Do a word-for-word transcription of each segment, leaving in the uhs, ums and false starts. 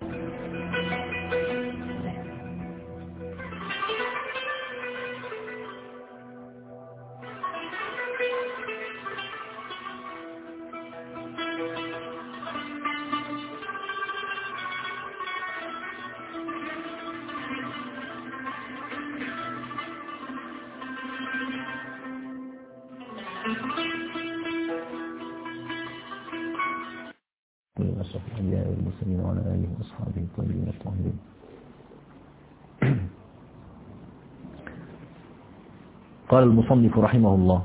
أشرف الأنبياء والمرسلين وعلى آله وأصحابه الطيبين الطاهرين. قال المصنف رحمه الله: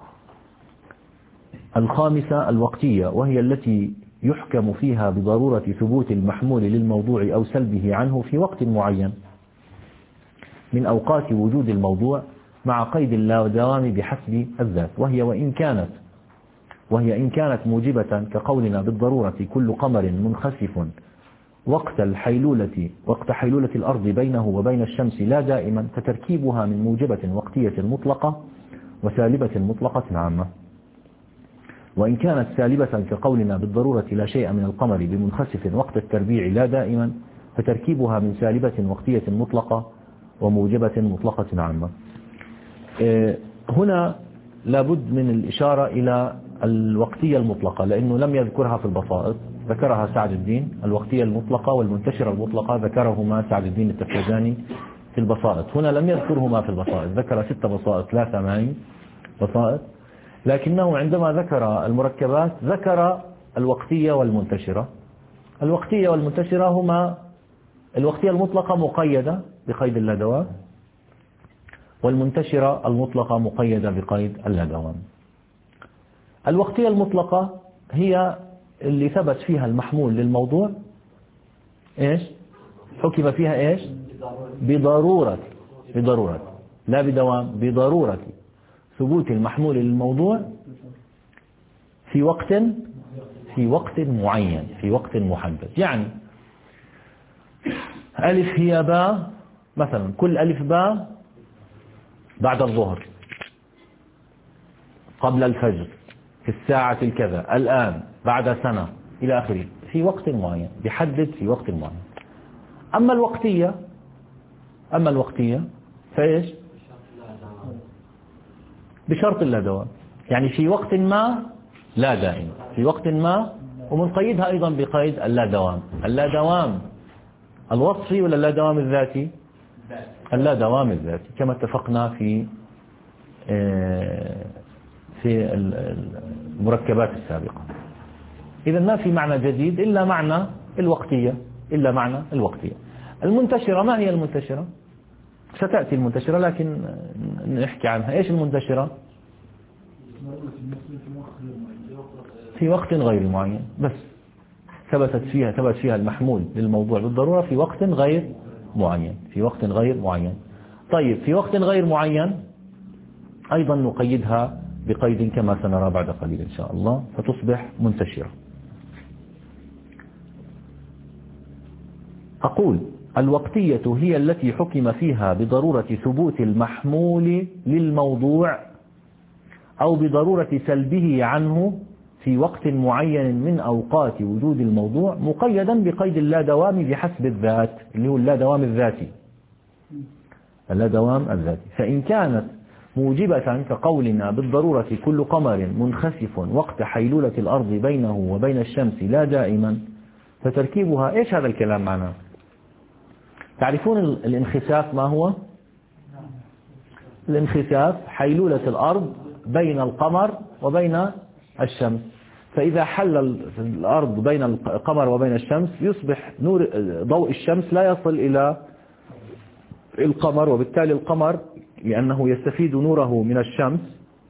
الخامسة الوقتية، وهي التي يحكم فيها بضرورة ثبوت المحمول للموضوع أو سلبه عنه في وقت معين من أوقات وجود الموضوع، مع قيد اللادوام بحسب الذات، وهي وإن كانت وهي إن كانت موجبة كقولنا بالضرورة كل قمر منخسف وقت الحيلولة وقت حيلولة الأرض بينه وبين الشمس لا دائما، فتركيبها من موجبة وقتية مطلقة وسالبة مطلقة عامة. وإن كانت سالبة كقولنا بالضرورة لا شيء من القمر بمنخسف وقت التربيع لا دائما، فتركيبها من سالبة وقتية مطلقة وموجبة مطلقة عامة. هنا لابد من الإشارة إلى الوقتية المطلقة، لأنه لم يذكرها في البسائط، ذكرها سعد الدين. الوقتية المطلقة والمنتشرة المطلقة ذكرهما سعد الدين التفتزاني في البسائط، هنا لم يذكرهما في البسائط، ذكر ست بسائط لا ثماني بسائط، لكنه عندما ذكر المركبات ذكر الوقتية والمنتشرة. الوقتية والمنتشرة هما: الوقتية المطلقة مقيدة بقيد اللادوام، والمنتشرة المطلقة مقيدة بقيد اللادوام. الوقتية المطلقة هي اللي ثبت فيها المحمول للموضوع إيش؟ حكم فيها إيش؟ بضرورة بضرورة لا بدوام، بضرورة ثبوت المحمول للموضوع في وقت في وقت معين، في وقت محدد. يعني ألف هي باء مثلا، كل ألف باء بعد الظهر، قبل الفجر، في الساعة الكذا، الآن، بعد سنة، إلى آخره، في وقت معين، بيحدد في وقت معين. أما الوقتية أما الوقتية فإيش؟ بشرط لا دوام، يعني في وقت ما لا دائم، في وقت ما، ومنقيدها أيضا بقيد اللا دوام. اللا دوام الوصفي ولا اللا دوام الذاتي؟ اللا دوام الذاتي، كما اتفقنا في في المركبات السابقة. إذا ما في معنى جديد إلا معنى الوقتية إلا معنى الوقتية. المنتشرة، ما هي المنتشرة؟ ستأتي المنتشرة، لكن نحكي عنها. إيش المنتشرة؟ في وقت غير معين، بس ثبتت فيها ثبت فيها المحمول للموضوع بالضرورة في وقت غير معين في وقت غير معين. طيب، في وقت غير معين أيضا نقيدها بقيد كما سنرى بعد قليل إن شاء الله، فتصبح منتشرة. أقول: الوقتية هي التي حكم فيها بضرورة ثبوت المحمول للموضوع أو بضرورة سلبه عنه في وقت معين من أوقات وجود الموضوع، مقيدا بقيد اللا دوام بحسب الذات، اللي هو اللا دوام الذاتي اللا دوام الذاتي. فإن كانت موجبة كقولنا بالضرورة كل قمر منخسف وقت حيلولة الأرض بينه وبين الشمس لا دائما، فتركيبها إيش هذا الكلام معناه؟ تعرفون الانخساف ما هو؟ الانخساف حيلولة الأرض بين القمر وبين الشمس، فإذا حل الأرض بين القمر وبين الشمس يصبح نور ضوء الشمس لا يصل إلى القمر، وبالتالي القمر لأنه يستفيد نوره من الشمس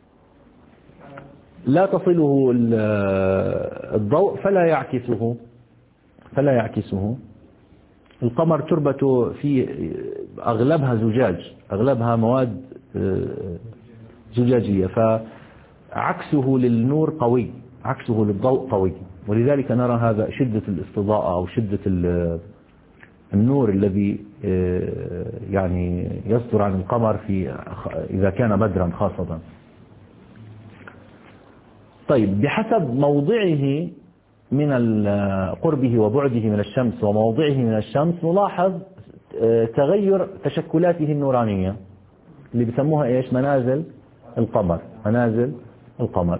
لا تصله الضوء فلا يعكسه فلا يعكسه القمر تربة في أغلبها زجاج، أغلبها مواد زجاجية، فعكسه للنور قوي، عكسه للضوء قوي، ولذلك نرى هذا شدة الاستضاءة أو شدة النور الذي يعني يصدر عن القمر في إذا كان بدرا خاصة. طيب، بحسب موضعه من قربه وبعده من الشمس وموضعه من الشمس نلاحظ تغير تشكلاته النورانية اللي بسموها إيش؟ منازل القمر. منازل القمر.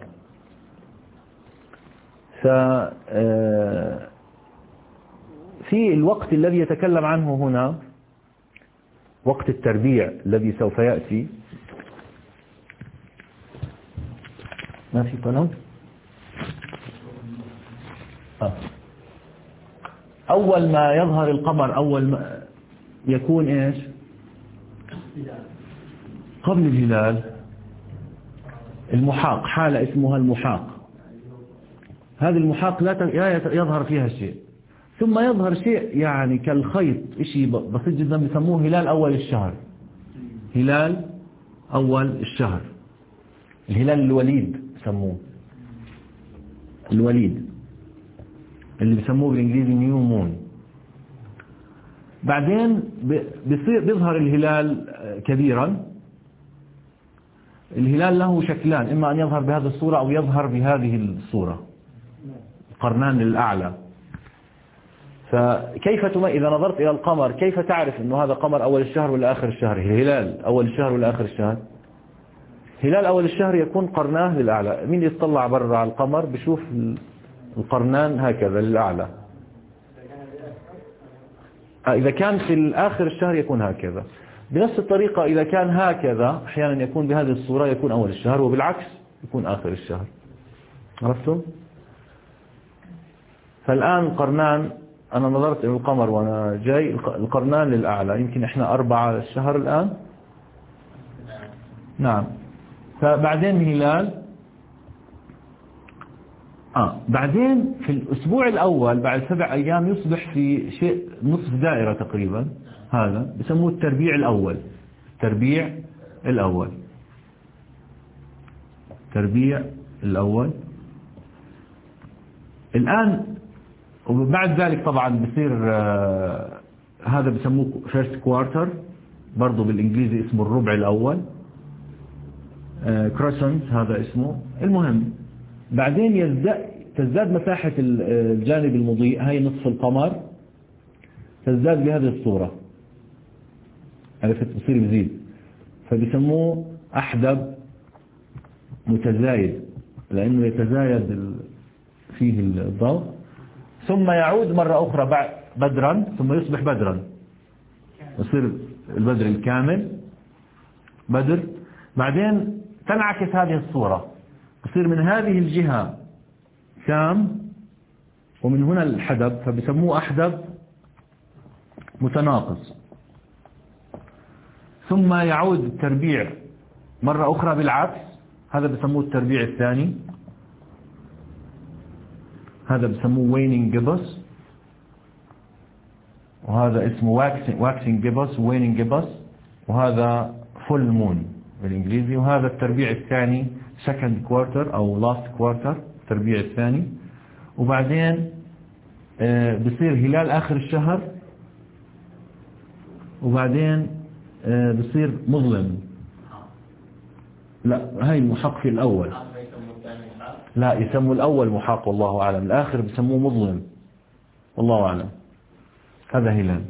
ف في الوقت الذي يتكلم عنه هنا، وقت التربيع الذي سوف يأتي. ما في قلم؟ آه. أول ما يظهر القمر، أول ما يكون إيش؟ قبل الهلال المحاق، حالة اسمها المحاق. هذه المحاق لا يظهر فيها شيء، ثم يظهر شيء يعني كالخيط، شيء بسيط جدا، بيسموه هلال أول الشهر. هلال أول الشهر، الهلال الوليد بسموه، الوليد اللي بيسموه بالإنجليزي نيو مون. بعدين بيصير بيظهر الهلال كبيرا. الهلال له شكلان، إما أن يظهر بهذه الصورة أو يظهر بهذه الصورة، القرنان الأعلى. فكيف تم... إذا نظرت إلى القمر كيف تعرف أنه هذا قمر أول الشهر ولا آخر الشهر؟ الهلال أول الشهر ولا آخر الشهر؟ هلال أول الشهر يكون قرناه للأعلى. مين يطلع برا على القمر بشوف القرنان هكذا للأعلى. إذا كان في آخر الشهر يكون هكذا. بنفس الطريقة إذا كان هكذا أحيانا يكون بهذه الصورة يكون أول الشهر، وبالعكس يكون آخر الشهر. عرفتم؟ فالآن قرنان، أنا نظرت إلى القمر وأنا جاي، القرنان للأعلى، يمكن إحنا أربعة الشهر الآن. نعم. فبعدين هلال آه بعدين في الأسبوع الأول بعد سبع أيام يصبح في شيء نصف دائرة تقريبا، هذا بسموه التربيع الأول. التربيع الأول تربيع الأول. الآن وبعد ذلك طبعا بصير آه هذا بسموه first quarter، برضو بالإنجليزي اسمه الربع الأول، آه crescent هذا اسمه. المهم بعدين يزداد تزداد مساحة الجانب المضيء، هاي نصف القمر تزداد بهذه الصورة، عرفت؟ بصير بزيد، فبيسموه أحدب متزايد لأنه يتزايد فيه الضوء. ثم يعود مرة أخرى بعد بدرا، ثم يصبح بدرا، يصير البدر الكامل بدر. بعدين تنعكس هذه الصورة، يصير من هذه الجهة شام ومن هنا الحدب، فبسموه أحدب متناقص. ثم يعود التربيع مرة أخرى بالعكس، هذا بسموه التربيع الثاني، هذا بسموه waning gibbous، وهذا اسمه waxing gibbous waning gibbous، وهذا full moon بالإنجليزي. وهذا التربيع الثاني second quarter أو last quarter، التربيع الثاني. وبعدين بصير هلال آخر الشهر، وبعدين بصير مظلم. لا هاي المحاق في الأول، لا يسموا الأول محاق والله أعلم، الآخر بسموه مظلم والله أعلم. هذا هلال.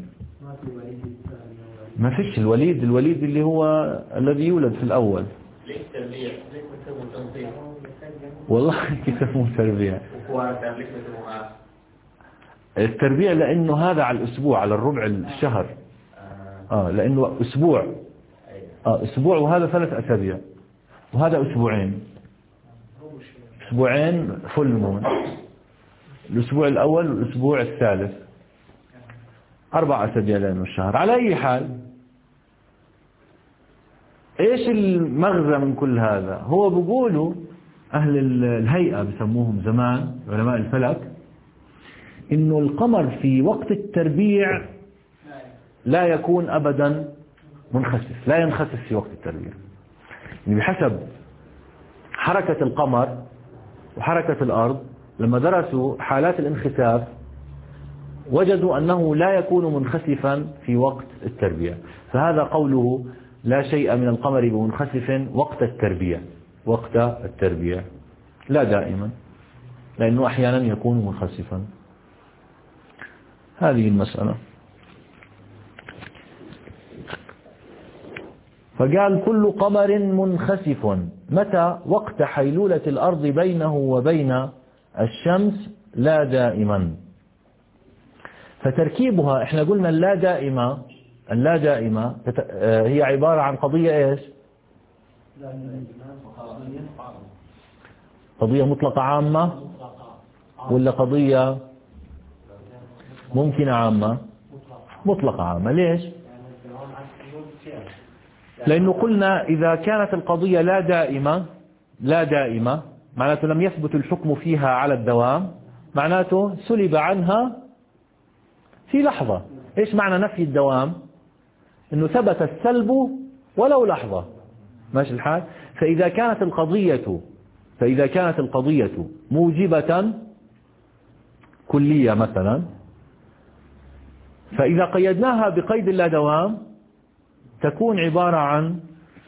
ما فيش الوليد، الوليد اللي هو الذي يولد في الأول. ليش تربيع؟ ليش بسموه تنظيم؟ والله كيف يسموه تربيع؟ التربيع لأنه هذا على الأسبوع، على الربع الشهر. آه لأنه أسبوع، آه أسبوع، وهذا ثلاث أسابيع، وهذا أسبوعين، أسبوعين فل مون، الأسبوع الأول والأسبوع الثالث، أربع أسابيع لأنه الشهر. على أي حال، إيش المغزى من كل هذا؟ هو بيقولوا أهل الهيئة بسموهم زمان علماء الفلك، إنه القمر في وقت التربيع لا يكون أبدا منخسف، لا ينخسف في وقت التربيع. يعني بحسب حركة القمر وحركة الأرض، لما درسوا حالات الانخساف وجدوا أنه لا يكون منخسفا في وقت التربيع. فهذا قوله لا شيء من القمر بمنخسف وقت التربيع، وقت التربيع، لا دائما، لأنه أحيانا يكون منخسفا. هذه المسألة. فقال كل قمر منخسف متى؟ وقت حيلولة الأرض بينه وبين الشمس لا دائما. فتركيبها احنا قلنا اللا دائمة، اللا دائمة هي عبارة عن قضية ايش؟ قضية مطلقة عامة ولا قضية ممكنة عامة؟ مطلقة عامة. ليش؟ لأنه قلنا إذا كانت القضية لا دائمة، لا دائمة معناته لم يثبت الحكم فيها على الدوام، معناته سلب عنها في لحظة. إيش معنى نفي الدوام؟ إنه ثبت السلب ولو لحظة. ماشي الحال؟ فإذا كانت القضية فإذا كانت القضية موجبة كلية مثلا، فإذا قيدناها بقيد اللا دوام تكون عبارة عن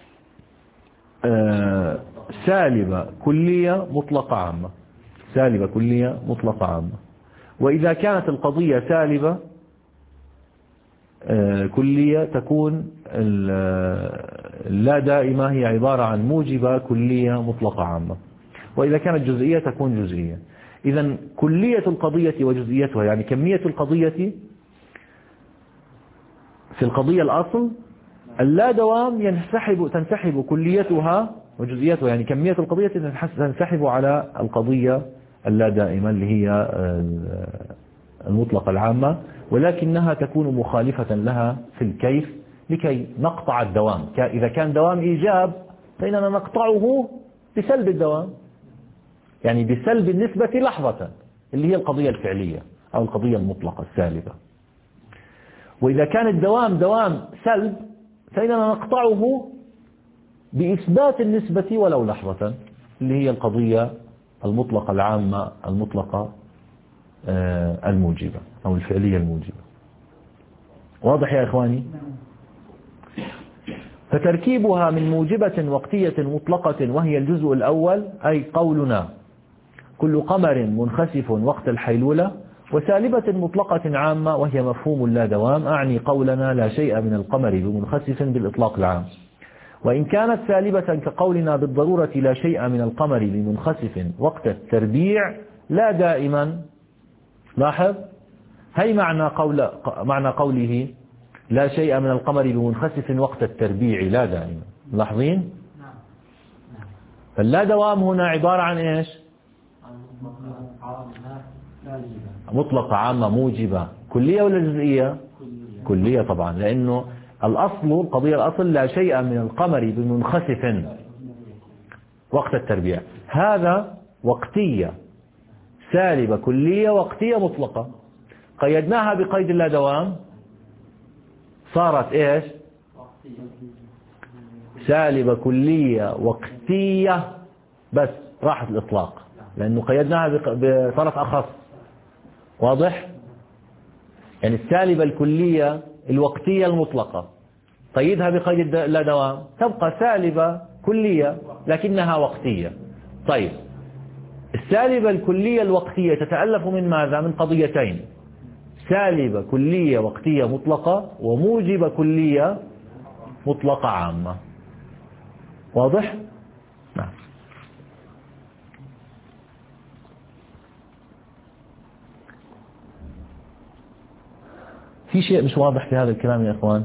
سالبة كلية مطلقة عامة، سالبة كلية مطلقة عامة. وإذا كانت القضية سالبة كلية تكون اللا دائمة هي عبارة عن موجبة كلية مطلقة عامة. وإذا كانت جزئية تكون جزئية. إذن كلية القضية وجزئيتها يعني كمية القضية في القضية الأصل اللا دوام ينسحب تنسحب كليتها وجزئيتها، يعني كمية القضية تنسحب على القضية اللا دائمة اللي هي المطلقة العامة، ولكنها تكون مخالفة لها في الكيف لكي نقطع الدوام. إذا كان دوام إيجاب فإننا نقطعه بسلب الدوام، يعني بسلب النسبة لحظة اللي هي القضية الفعلية أو القضية المطلقة السالبة. وإذا كان الدوام دوام سلب فإننا نقطعه بإثبات النسبة ولو لحظة اللي هي القضية المطلقة العامة المطلقة الموجبة أو الفعلية الموجبة. واضح يا إخواني؟ فتركيبها من موجبة وقتية مطلقة وهي الجزء الأول، أي قولنا كل قمر منخسف وقت الحيلولة، وسالبة مطلقة عامة وهي مفهوم لا دوام، أعني قولنا لا شيء من القمر بمنخسف بالإطلاق العام. وإن كانت سالبة كقولنا بالضرورة لا شيء من القمر بمنخسف وقت التربيع لا دائما. لاحظ هي معنى قول معنى قوله لا شيء من القمر بمنخسف وقت التربيع لا دائما. لاحظين؟ فاللا دوام هنا عبارة عن إيش؟ مطلقة عامة موجبة كلية ولا جزئية؟ كلية طبعا، لأنه الأصل القضية الأصل لا شيء من القمر بمنخسف وقت التربيع، هذا وقتية سالبة كلية وقتية مطلقة، قيدناها بقيد اللا دوام صارت إيش؟ سالبة كلية وقتية بس راحت الإطلاق، لأنه قيدناها بطرف أخص. واضح؟ يعني السالبة الكلية الوقتية المطلقة قيدها بقيد لا دوام تبقى سالبة كلية لكنها وقتية. طيب السالبة الكلية الوقتية تتألف من ماذا؟ من قضيتين: سالبة كلية وقتية مطلقة وموجبة كلية مطلقة عامة. واضح؟ نعم. في شيء مش واضح في هذا الكلام يا إخوان.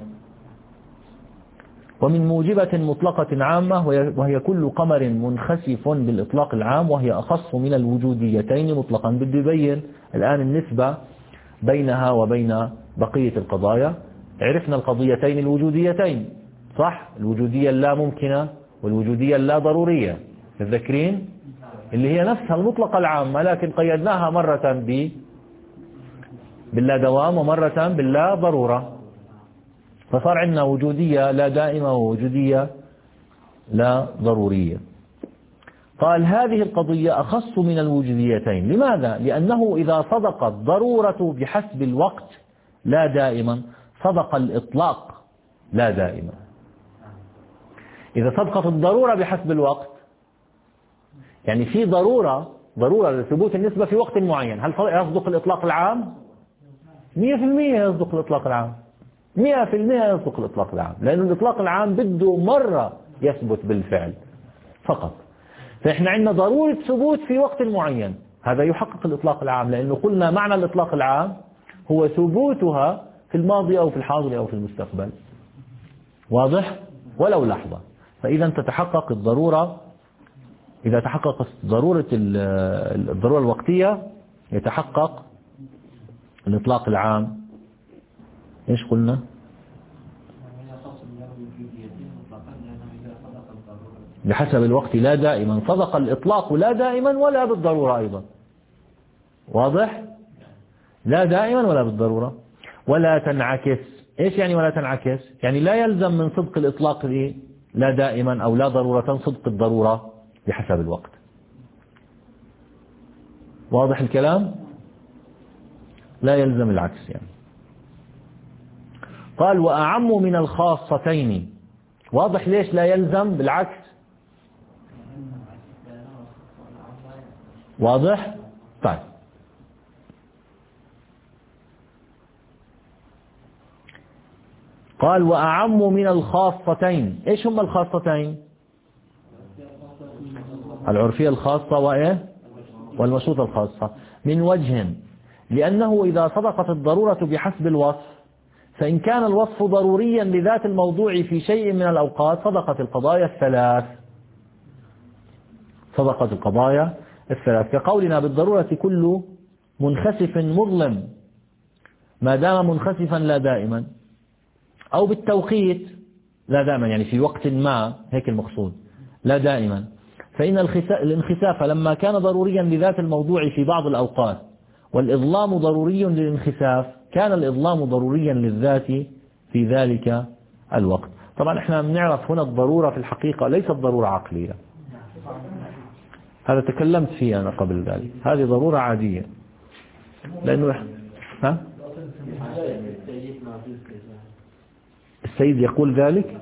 ومن موجبة مطلقة عامة وهي كل قمر منخسف بالإطلاق العام وهي أخص من الوجوديتين مطلقا. بدي يبين الآن النسبة بينها وبين بقية القضايا. عرفنا القضيتين الوجوديتين صح؟ الوجودية اللا ممكنة والوجودية اللا ضرورية، تذكرين؟ اللي هي نفسها المطلقة العامة لكن قيدناها مرة ب باللا دوام ومرة باللا ضرورة، فصار عندنا وجودية لا دائمة ووجودية لا ضرورية. قال هذه القضية أخص من الوجوديتين. لماذا؟ لأنه إذا صدقت ضرورة بحسب الوقت لا دائما صدق الإطلاق لا دائما. إذا صدقت الضرورة بحسب الوقت يعني في ضرورة ضرورة لثبوت النسبة في وقت معين، هل يصدق الإطلاق العام؟ مئة في المئة يصدق الإطلاق العام، مئة في المئة يصدق الإطلاق العام، لأن الإطلاق العام بده مرة يثبت بالفعل فقط. فإحنا عندنا ضرورة ثبوت في وقت معين، هذا يحقق الإطلاق العام، لأنه قلنا معنى الإطلاق العام هو ثبوتها في الماضي أو في الحاضر أو في المستقبل. واضح؟ ولو لحظة. فإذا تتحقق الضرورة، إذا تحقق ضرورة الضرورة الوقتية يتحقق الإطلاق العام. إيش قلنا؟ بحسب الوقت لا دائما، صدق الإطلاق لا دائما ولا بالضرورة أيضا. واضح؟ لا دائما ولا بالضرورة. ولا تنعكس. إيش يعني ولا تنعكس؟ يعني لا يلزم من صدق الإطلاق لا دائما أو لا ضرورة صدق الضرورة بحسب الوقت. واضح الكلام؟ لا يلزم العكس يعني. قال وأعم من الخاصتين. واضح ليش لا يلزم بالعكس؟ واضح؟ طيب قال وأعم من الخاصتين. إيش هم الخاصتين؟ العرفية الخاصة وإيه؟ والمشروطة الخاصة. من وجه، لأنه إذا صدقت الضرورة بحسب الوصف، فإن كان الوصف ضروريا لذات الموضوع في شيء من الأوقات صدقت القضايا الثلاث. صدقت القضايا الثلاث، كقولنا بالضرورة كل منخسف مظلم ما دام منخسفا لا دائما، أو بالتوقيت لا دائما يعني في وقت ما، هيك المقصود لا دائما. فإن الانخساف لما كان ضروريا لذات الموضوع في بعض الأوقات والإظلام ضروري للانخساف، كان الإظلام ضروريا للذات في ذلك الوقت. طبعا احنا بنعرف هنا الضرورة في الحقيقة ليست ضرورة عقلية، هذا تكلمت فيه أنا قبل ذلك، هذه ضرورة عادية. لأنه ها؟ السيد يقول ذلك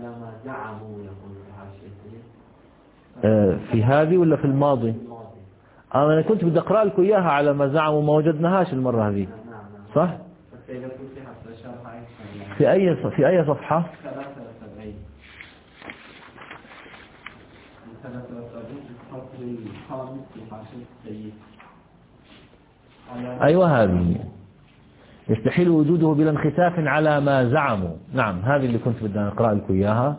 في هذه ولا في الماضي؟ أنا كنت بدي أقرأ لكم إياها على ما زعموا، ما وجدناهاش المرة هذه صح؟ في أي في أي صفحة؟ أيوة هذه يستحيل وجوده بلا انخساف على ما زعموا. نعم هذه اللي كنت بدي أقرأ لكم إياها.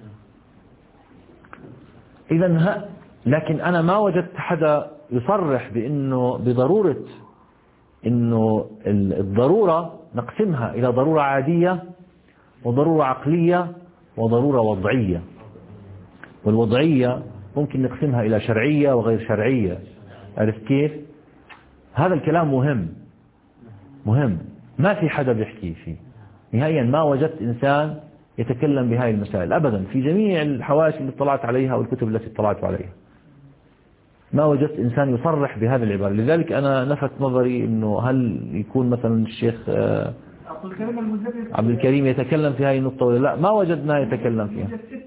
إذن ها، لكن أنا ما وجدت حدا يصرح بأنه بضرورة أنه الضرورة نقسمها إلى ضرورة عادية وضرورة عقلية وضرورة وضعية. والوضعية ممكن نقسمها إلى شرعية وغير شرعية. عرفت كيف؟ هذا الكلام مهم مهم، ما في حدا بيحكي فيه نهائيا. ما وجدت إنسان يتكلم بهاي المسائل أبدا في جميع الحواشي اللي اطلعت عليها والكتب التي اطلعت عليها، ما وجدت إنسان يصرح بهذه العبارة. لذلك أنا لفت نظري إنه هل يكون مثلا الشيخ عبد الكريم يتكلم في هذه النقطة ولا لا. ما وجدنا يتكلم فيها.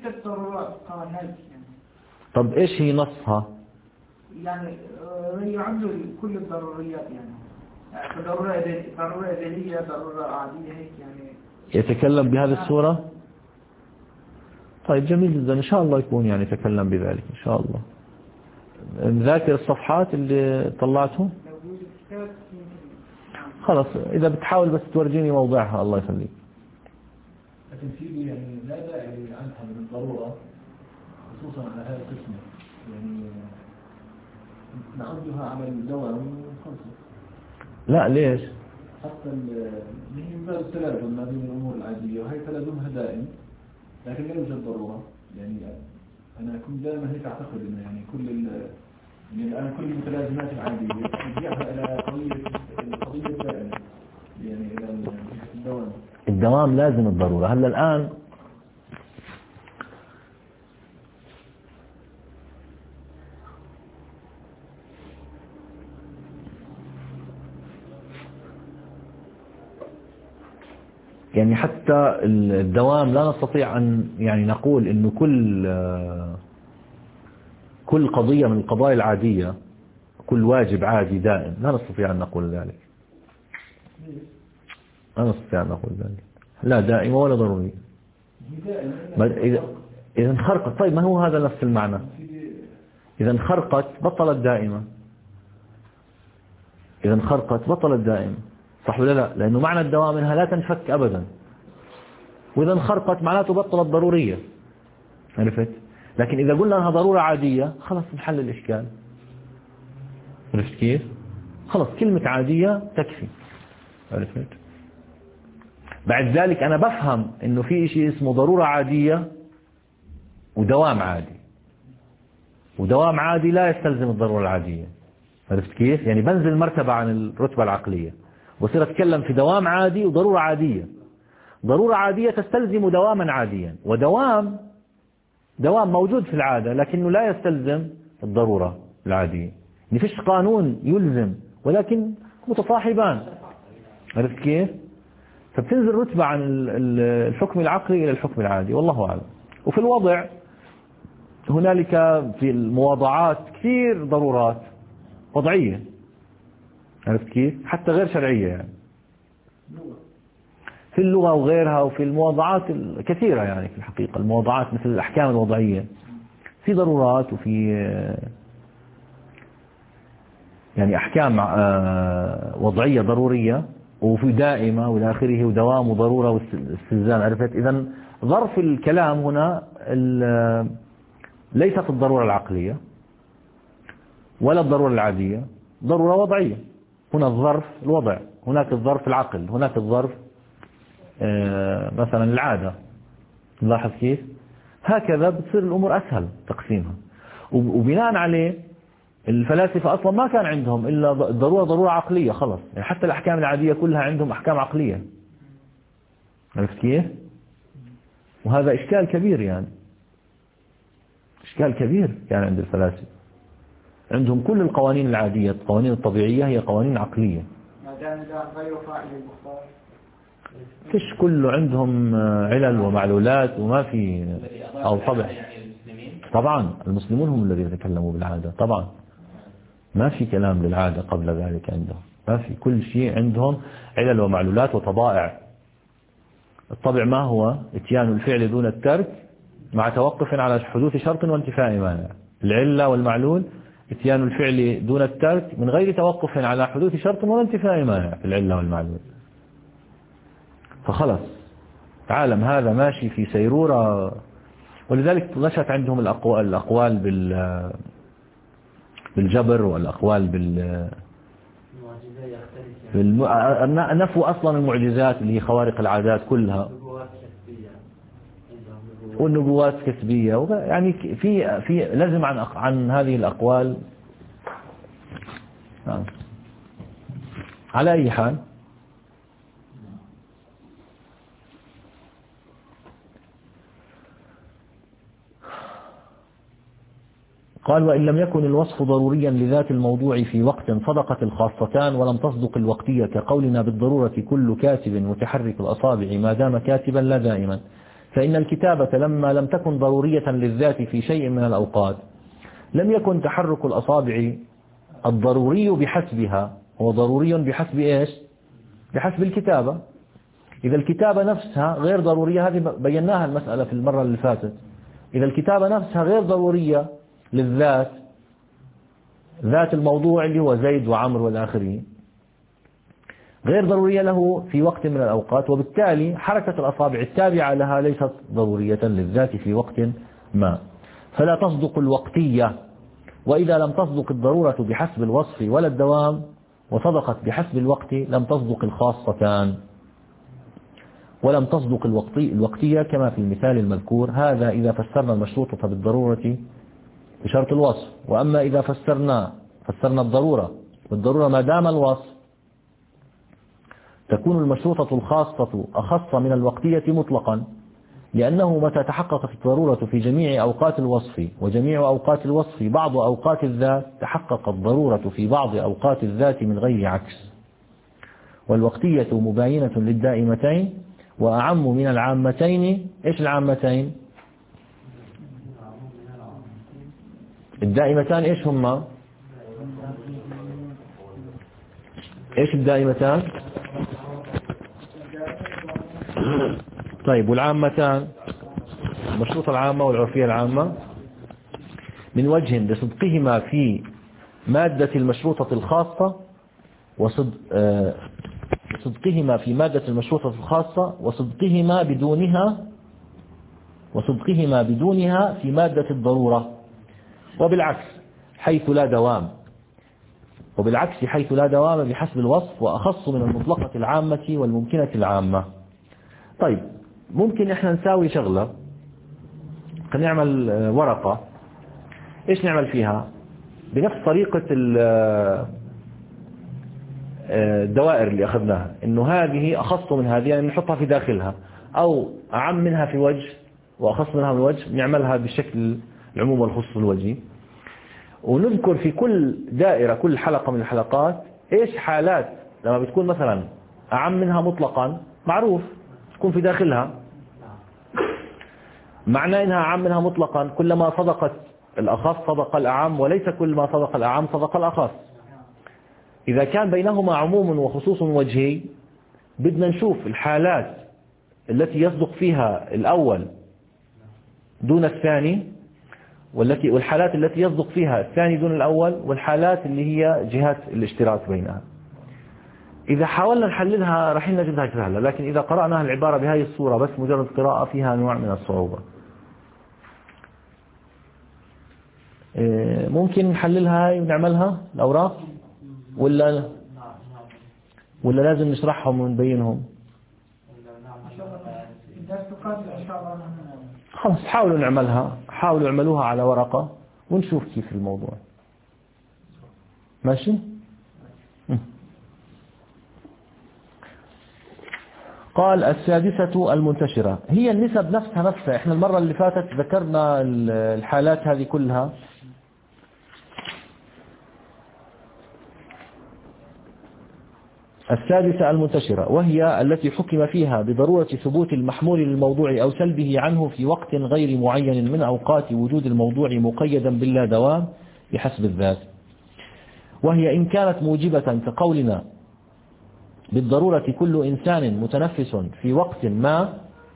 طب إيش هي نصها؟ يعني يعملوا كل الضروريات، يعني ضرورة ضرورة ذهنية ضرورة عادية هيك يعني يتكلم بهذه الصورة. طيب جميل جدا، إن شاء الله يكون يعني يتكلم بذلك إن شاء الله. ذاكر الصفحات اللي طلعته خلاص، إذا بتحاول بس تورجيني موضعها الله يخليك. لكن في يعني لا داعي عنها من الضرورة خصوصا على هذا القسم، يعني نعدها عمل دوام وخلص. لا ليش؟ حتى من باب التلازم ما بين الأمور العادية، وهي تلازمها دائم لكن لا يوجد ضرورة. يعني أنا كنت دائما هيك أعتقد إنه يعني كل يعني الآن كل المتلازمات العادية ترجعها إلى قضية القضية الدائمة، يعني إلى الدوام. الدوام لازم الضرورة. هلا الآن يعني حتى الدوام لا نستطيع أن يعني نقول إنه كل كل قضية من القضايا العادية كل واجب عادي دائم، لا نستطيع أن نقول ذلك، لا نستطيع أن نقول ذلك، لا دائمة ولا ضرورية. إذا إذا انخرقت، طيب ما هو هذا نفس المعنى، إذا انخرقت بطلت دائمة، إذا انخرقت بطلت دائمة، صح ولا لا؟ لأنه معنى الدوام منها لا تنفك أبدا، وإذا انخرقت معناته بطلت ضرورية، عرفت؟ لكن إذا قلنا أنها ضرورة عادية خلص نحل الإشكال، عرفت كيف؟ خلص كلمة عادية تكفي، عرفت؟ بعد ذلك أنا بفهم إنه في شيء اسمه ضرورة عادية ودوام عادي، ودوام عادي لا يستلزم الضرورة العادية، عرفت كيف؟ يعني بنزل مرتبة عن الرتبة العقلية وصير أتكلم في دوام عادي وضرورة عادية. ضرورة عادية تستلزم دواما عاديا، ودوام دوام موجود في العادة لكنه لا يستلزم الضرورة العادية، ما فيش قانون يلزم ولكن متصاحبان، عرفت كيف؟ فبتنزل رتبة عن الحكم العقلي إلى الحكم العادي، والله أعلم. وفي الوضع هنالك في المواضعات كثير ضرورات وضعية، عرفت كيف؟ حتى غير شرعية، يعني في اللغة وغيرها، وفي المواضعات الكثيرة، يعني في الحقيقة المواضعات مثل الأحكام الوضعية في ضرورات وفي يعني أحكام وضعية ضرورية وفي دائمة والى اخره ودوام وضرورة واستلزام، عرفت؟ إذن ظرف الكلام هنا ليست الضرورة العقلية ولا الضرورة العادية، ضرورة وضعية. هنا الظرف الوضع، هناك الظرف العقل، هناك الظرف مثلا العادة. نلاحظ كيف؟ هكذا بتصير الأمور أسهل تقسيمها، وبناء عليه الفلاسفة أصلا ما كان عندهم إلا ضرورة ضرورة عقلية خلص، يعني حتى الأحكام العادية كلها عندهم أحكام عقلية، عرفت كيف؟ وهذا إشكال كبير، يعني إشكال كبير كان يعني عند الفلاسفة، عندهم كل القوانين العادية القوانين الطبيعية هي قوانين عقلية، ما دام غير فاعل المختار فيش كله عندهم علل ومعلولات وما في أو طبع. طبعا المسلمون هم الذين يتكلموا بالعادة، طبعا ما في كلام للعادة قبل ذلك عندهم، ما في، كل شيء عندهم علل ومعلولات وطبائع. الطبع ما هو؟ اتيان الفعل دون الترك مع توقف على حدوث شرط وانتفاء مانع. العلة والمعلول اتيان الفعل دون الترك من غير توقف على حدوث شرط ولا انتفاء مانع في العلة والمعلول. فخلص العالم هذا ماشي في سيرورة، ولذلك نشأت عندهم الأقوال, الأقوال بال بالجبر والأقوال بال بالم... نفوا أصلا المعجزات اللي هي خوارق العادات كلها، والنبوات كسبية، يعني في في لازم عن عن هذه الأقوال. على أي حال قال: وإن لم يكن الوصف ضروريا لذات الموضوع في وقت صدقت الخاصتان ولم تصدق الوقتية، كقولنا بالضرورة كل كاتب متحرك الأصابع ما دام كاتبا لا دائما، فإن الكتابة لما لم تكن ضرورية للذات في شيء من الأوقات لم يكن تحرك الأصابع الضروري بحسبها، هو ضروري بحسب إيش؟ بحسب الكتابة. إذا الكتابة نفسها غير ضرورية، هذه بيناها المسألة في المرة اللي فاتت، إذا الكتابة نفسها غير ضرورية للذات، ذات الموضوع اللي هو زيد وعمر والآخرين، غير ضرورية له في وقت من الأوقات، وبالتالي حركة الأصابع التابعة لها ليست ضرورية للذات في وقت ما، فلا تصدق الوقتية. وإذا لم تصدق الضرورة بحسب الوصف ولا الدوام وصدقت بحسب الوقت لم تصدق الخاصتان، ولم تصدق الوقتي الوقتية كما في المثال المذكور. هذا إذا فسرنا المشروطة بالضرورة بشرط الوصف. وأما إذا فسرنا فسرنا الضرورة والضرورة ما دام الوصف تكون المشروطة الخاصة أخص من الوقتية مطلقا، لأنه متى تحققت الضرورة في جميع أوقات الوصف وجميع أوقات الوصف بعض أوقات الذات تحققت الضرورة في بعض أوقات الذات من غير عكس. والوقتية مباينة للدائمتين وأعم من العامتين. إيش العامتين؟ الدائمتان إيش هما؟ إيش الدائمتان؟ طيب والعامتان؟ المشروطة العامة والعرفية العامة من وجه لصدقهما في مادة المشروطة الخاصة وصد آه صدقهما في مادة المشروطة الخاصة وصدقهما بدونها وصدقهما بدونها في مادة الضرورة، وبالعكس حيث لا دوام وبالعكس حيث لا دوام بحسب الوصف وأخص من المطلقة العامة والممكنة العامة. طيب ممكن إحنا نساوي شغلة، خلينا نعمل ورقة. إيش نعمل فيها؟ بنفس طريقة الدوائر اللي أخذناها، إنه هذه أخص من هذه، يعني نحطها في داخلها، أو أعم منها في وجه وأخص منها من وجه، نعملها بالشكل العموم والخصوص الوجهي، ونذكر في كل دائرة كل حلقة من الحلقات إيش حالات لما بتكون مثلا أعم منها مطلقا معروف تكون في داخلها. معنى إنها أعم منها مطلقا كلما صدقت الأخص صدق الأعم، وليس كل ما صدق الأعم صدق الأخص. إذا كان بينهما عموم وخصوص وجهي بدنا نشوف الحالات التي يصدق فيها الأول دون الثاني، والتي والحالات التي يصدق فيها الثاني دون الأول، والحالات اللي هي جهات الاشتراك بينها. إذا حاولنا نحللها راح نجدها سهلة، لكن إذا قرأناها العبارة بهذه الصورة بس مجرد قراءة فيها نوع من الصعوبة. ممكن نحللها هاي ونعملها الأوراق ولا ولا لازم نشرحهم ونبينهم؟ خلاص حاولوا نعملها، حاولوا اعملوها على ورقة ونشوف كيف الموضوع ماشي. قال السادسة المنتشرة هي النسب نفسها نفسها. احنا المرة اللي فاتت ذكرنا الحالات هذه كلها. السادسة المنتشرة وهي التي حكم فيها بضرورة ثبوت المحمول للموضوع أو سلبه عنه في وقت غير معين من أوقات وجود الموضوع مقيدا باللا دوام بحسب الذات. وهي إن كانت موجبة كقولنا بالضرورة كل إنسان متنفس في وقت ما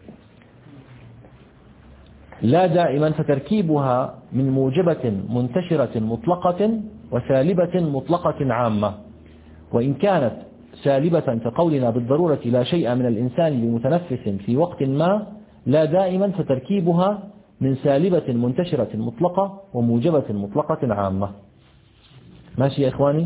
لا دائما، فتركيبها من موجبة منتشرة مطلقة وسالبة مطلقة عامة. وإن كانت سالبة كقولنا بالضرورة لا شيء من الإنسان بمتنفس في وقت ما لا دائما، فتركيبها من سالبة منتشرة مطلقة وموجبة مطلقة عامة. ماشي يا إخواني؟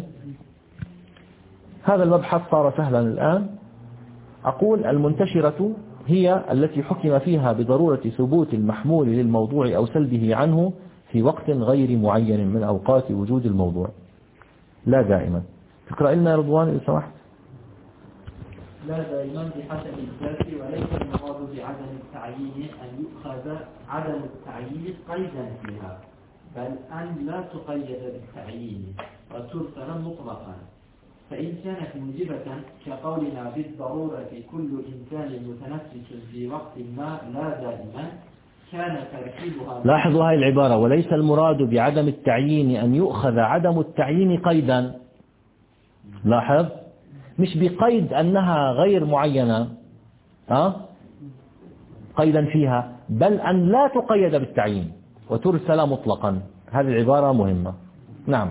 هذا المبحث صار سهلا الآن. أقول المنتشرة هي التي حكم فيها بضرورة ثبوت المحمول للموضوع أو سلبه عنه في وقت غير معين من أوقات وجود الموضوع لا دائما. تقرأ لنا يا رضوان إذا سمحت. لا دائما بحسب الذات، وليس المراد بعدم التعيين أن يؤخذ عدم التعيين قيدا فيها، بل أن لا تقيد بالتعيين وترسل مطلقا. فإن كانت موجبة كقولنا بالضرورة كل إنسان متنفس في وقت ما لا دائما، كان تركيبها. لاحظوا هاي العبارة، وليس المراد بعدم التعيين أن يؤخذ عدم التعيين قيدا. لاحظ مش بقيد أنها غير معينة أه؟ قيدا فيها، بل أن لا تقيد بالتعيين وترسل مطلقا. هذه العبارة مهمة. نعم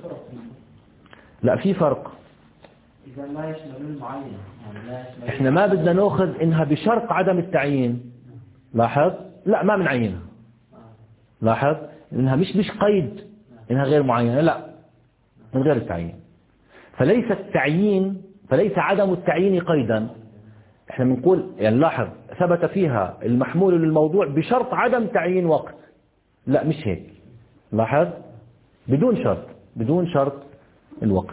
لا في فرق. إذا لا يشمل المعين، يعني لا يشمل. إحنا ما بدنا نأخذ إنها بشرط عدم التعيين. لاحظ لا ما بنعينها. لاحظ إنها مش مش قيد إنها غير معينة، لا من غير التعيين. فليس التعيين فليس عدم التعيين قيدا. احنا بنقول يعني لاحظ ثبت فيها المحمول للموضوع بشرط عدم تعيين وقت، لا مش هيك. لاحظ بدون شرط بدون شرط الوقت.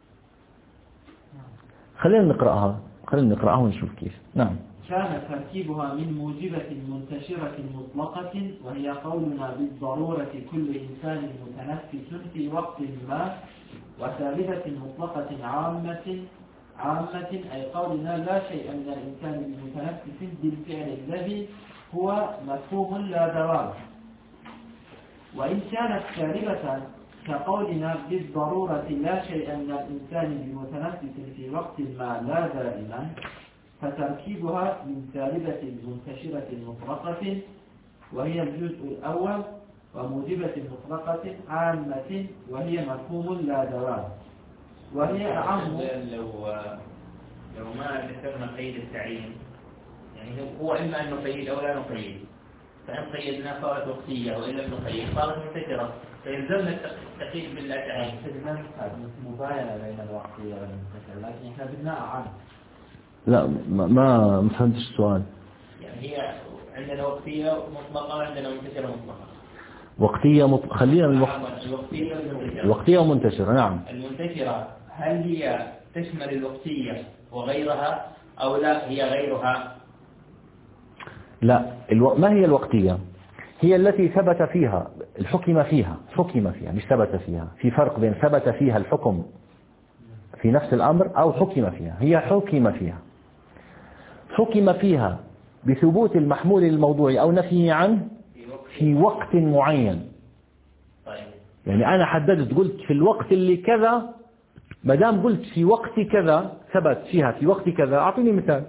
خلينا نقرأها خلينا نقرأها ونشوف كيف. نعم. كان تركيبها من موجبة منتشرة مطلقة، وهي قولنا بالضرورة كل إنسان متنفس في وقت ما، وثالثة مطلقة عامة عامة أي قولنا لا شيء من الإنسان المتنفس بالفعل الذي هو مفهوم لا دوام. وإن كانت سالبة كقولنا بالضرورة لا شيء من الإنسان بمتنفس في وقت ما لا دائما، فتركيبها من سالبة منتشرة مطلقة وهي الجزء الأول، وموجبة مطلقة عامة وهي مفهوم لا دوام، وهي أعم. لو لو ما ذكرنا قيد التعيين، يعني هو إما أن نقيد أو لا نقيد، فإن قيدنا صارت وقتية وإن لم نقيد صارت منتشرة، فيلزمنا التقييد باللا تعيين. مباينة بين الوقتية والمنتشرة، لكن إحنا بدنا أعم. لا ما ما فهمتش السؤال. يعني هي عندنا وقتية مطلقة وعندنا منتشرة مطلقة. وقتية مطلقة، خلينا من الوقت. الوقتية والمنتشرة. الوقتية ومنتشرة، نعم. المنتشرة هل هي تشمل الوقتية وغيرها أو لا هي غيرها؟ لا، الو... ما هي الوقتية؟ هي التي ثبت فيها الحكم فيها حكم فيها مش ثبت فيها. في فرق بين ثبت فيها الحكم في نفس الأمر أو حكم فيها. هي حكم فيها حكم فيها بثبوت المحمول الموضوعي أو نفيه عنه في وقت معين. يعني أنا حددت قلت في الوقت اللي كذا، ما دام قلت في وقت كذا ثبت فيها في وقت كذا. أعطيني مثال.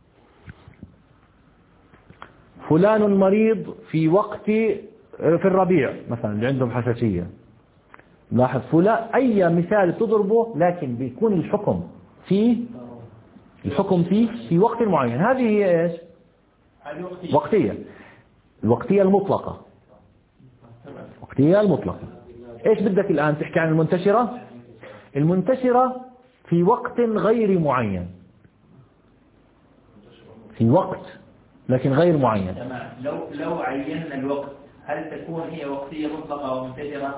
فلان مريض في وقت في الربيع مثلا اللي عندهم حساسية. لاحظ فلان أي مثال تضربه لكن بيكون الحكم فيه الحكم فيه في وقت معين. هذه هي إيش؟ وقتية. الوقتية المطلقة. وقتية المطلقة. إيش بدك الآن تحكي عن المنتشرة؟ المنتشرة في وقت غير معين، في وقت لكن غير معين. تمام. لو لو عيننا الوقت هل تكون هي وقتية مطلقة ومنتشرة؟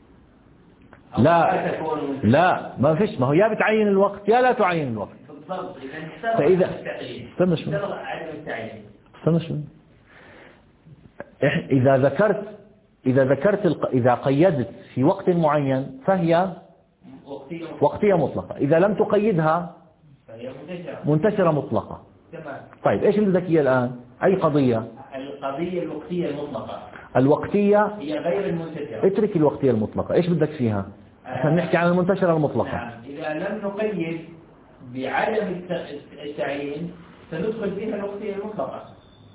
لا لا ما فيش. ما هو يا بتعين الوقت يا لا تعين الوقت. بالضبط. فإذا استنى شوي عدم التعيين. استنى شوي. إذا ذكرت إذا ذكرت الق... إذا قيدت في وقت معين فهي وقتية مطلقة. وقتية مطلقة. إذا لم تقيدها فهي منتشرة. منتشرة مطلقة. تمام. طيب إيش اللي بدك إياه الآن؟ أي قضية؟ القضية الوقتية المطلقة. الوقتية هي غير المنتشرة. اترك الوقتية المطلقة. إيش بدك فيها؟ عشان نحكي عن المنتشرة المطلقة. نعم. إذا لم نقيد بعدم التعيين سندخل فيها الوقتية المطلقة.